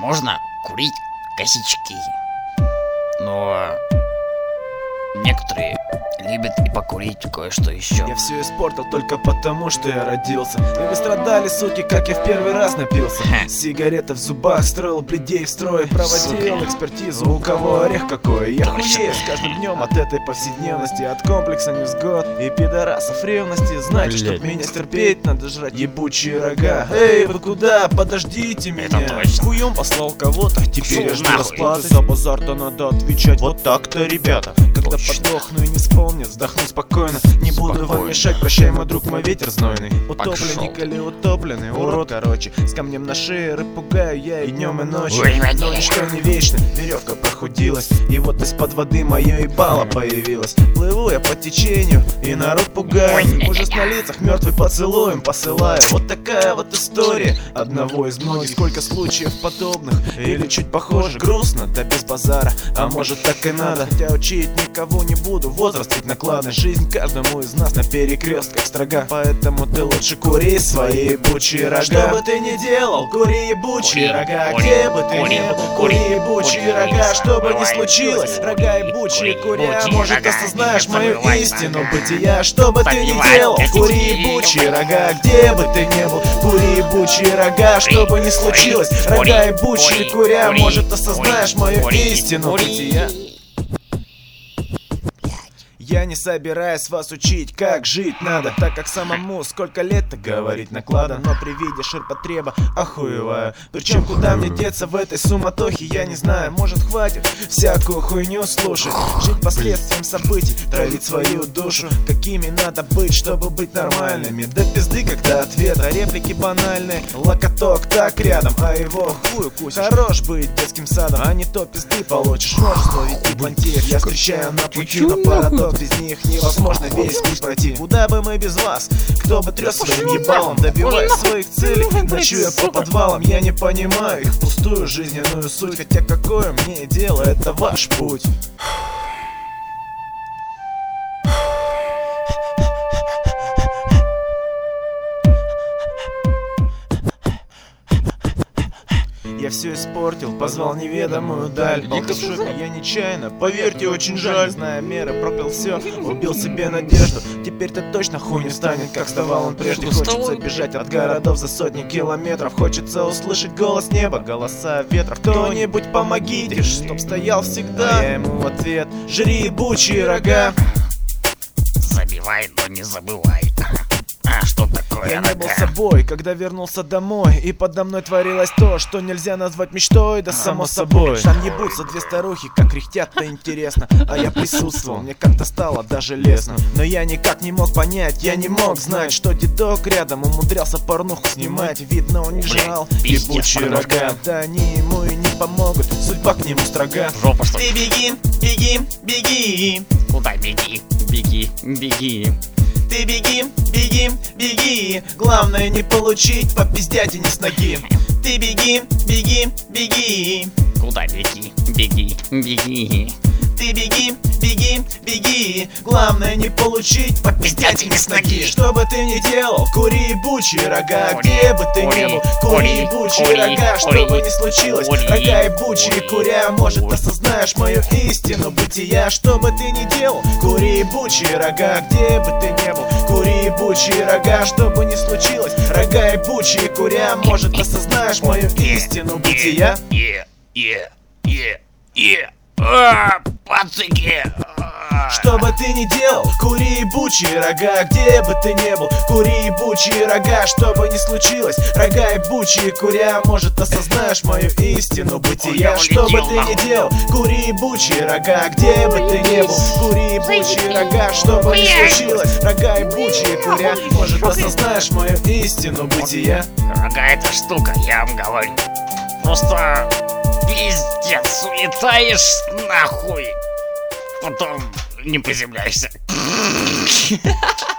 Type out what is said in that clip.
можно курить косячки, но некоторые любят и покурить кое-что еще. Я все испортил только потому, что я родился. И вы страдали, суки, как я в первый раз напился. Сигарета в зубах, строил бледей в строй. Проводил экспертизу, у кого орех какой. Я худею с каждым днем от этой повседневности, от комплекса невзгод и пидорасов ревности. Знаете, чтоб меня стерпеть, надо жрать ебучие рога. Эй, вы куда? Подождите меня. Хуем послал кого-то, теперь я жду расплаты. За базар-то надо отвечать вот так-то, ребята. Когда подохну и не вспомню, вздохну спокойно. Не буду вам мешать, прощай, мой друг, мой ветер знойный. Утопленник или утопленный, урод, короче. С камнем на шее рыб пугаю я и днем, и ночью. Но ничто не вечно, веревка прохудилась. И вот из-под воды мое ебало появилось. Плыву я по течению, и народ пугает. Ужас на лицах, мертвый поцелуем посылаю. Вот такая вот история одного из многих. Сколько случаев подобных, или чуть похоже. Грустно, да без базара, а может так и надо. Хотя учить никого не буду, возраст ведь накладный. Жизнь каждому из нас на перекрестках строга. Поэтому ты лучше кури свои ебучие рога. Что бы ты ни делал, кури ебучие рога. Где бы ты ни был, кури ебучие рога. Что бы ни случилось, рога ебучие куря. Может осознаешь мою истину бытия. Что бы ты ни делал, кури ебучие рога. Где бы ты ни был, кури ебучие рога. Что бы ни случилось, рога ебучие куря. Может осознаешь мою истину бытия. Я не собираюсь вас учить, как жить надо, так как самому сколько лет-то говорить наклада. Но при виде ширпотреба охуеваю. Причем куда мне деться в этой суматохе, я не знаю. Может хватит всякую хуйню слушать, жить последствиям событий, травить свою душу. Какими надо быть, чтобы быть нормальными? Да пизды, когда ответа, реплики банальные. Локоток так рядом, а его хую кусишь. Хорош быть детским садом, а не то пизды получишь. Множество ведь плантеев я встречаю на пути, но парадокс без них невозможно весь путь пройти. Куда бы мы без вас? Кто бы трёс своим ебалом, добиваясь своих целей, ночуя по подвалам? Я не понимаю их пустую жизненную суть. Хотя какое мне дело, это ваш путь. Я все испортил, позвал неведомую даль. Болтал в шоке я нечаянно, поверьте, очень жаль. Зная меры, проклял все, убил себе надежду. Теперь-то точно хуй не станет, как вставал он прежде. Хочется бежать от городов за сотни километров. Хочется услышать голос неба, голоса ветров. Кто-нибудь помогите, чтоб стоял всегда. А я ему в ответ: жри ебучие рога. Забивай, но не забывай. А что такое? Я не был собой, когда вернулся домой, и подо мной творилось то, что нельзя назвать мечтой, да само собой. Там ебутся две старухи, как кряхтят-то интересно. А я присутствовал, мне как-то стало даже лестно. Но я никак не мог понять, я не мог знать, что дедок рядом умудрялся порнуху снимать. Видно, он не жрал ебучие рога. Да они ему и не помогут, судьба к нему строга. Ты беги, беги, беги. Куда беги? Беги, беги. Ты беги, беги, беги. Главное не получить по пиздятине с ноги. Ты беги, беги, беги. Куда беги? Беги, беги. Ты беги, беги, беги. Главное не получить по пиздятине с ноги. Что бы ты ни делал, кури ебучие рога. Где бы ты ни был, кури ебучие рога. Что бы ни случилось, рога ебучие куря. Может осознаешь мою истину бытия. Что бы ты ни делал, кури ебучие рога. Где бы ты ни был, кури ебучие рога. Что бы ни случилось, рога ебучие куря. Может осознаешь мою истину бытия. Пацики! Что бы ты ни делал, кури ебучие рога. Где бы ты ни был, кури ебучие рога. Что бы ни случилось, рога ебучие куря. Может осознаешь мою истину бытия. Что бы ты ни делал, кури ебучие рога. Где бы ты ни был, кури ебучие рога. Что бы ни случилось, рога ебучие куря. Может осознаешь мою истину бытия. Рога эта штука, я вам говорю. Просто пиздец, улетаешь нахуй, потом не приземляешься.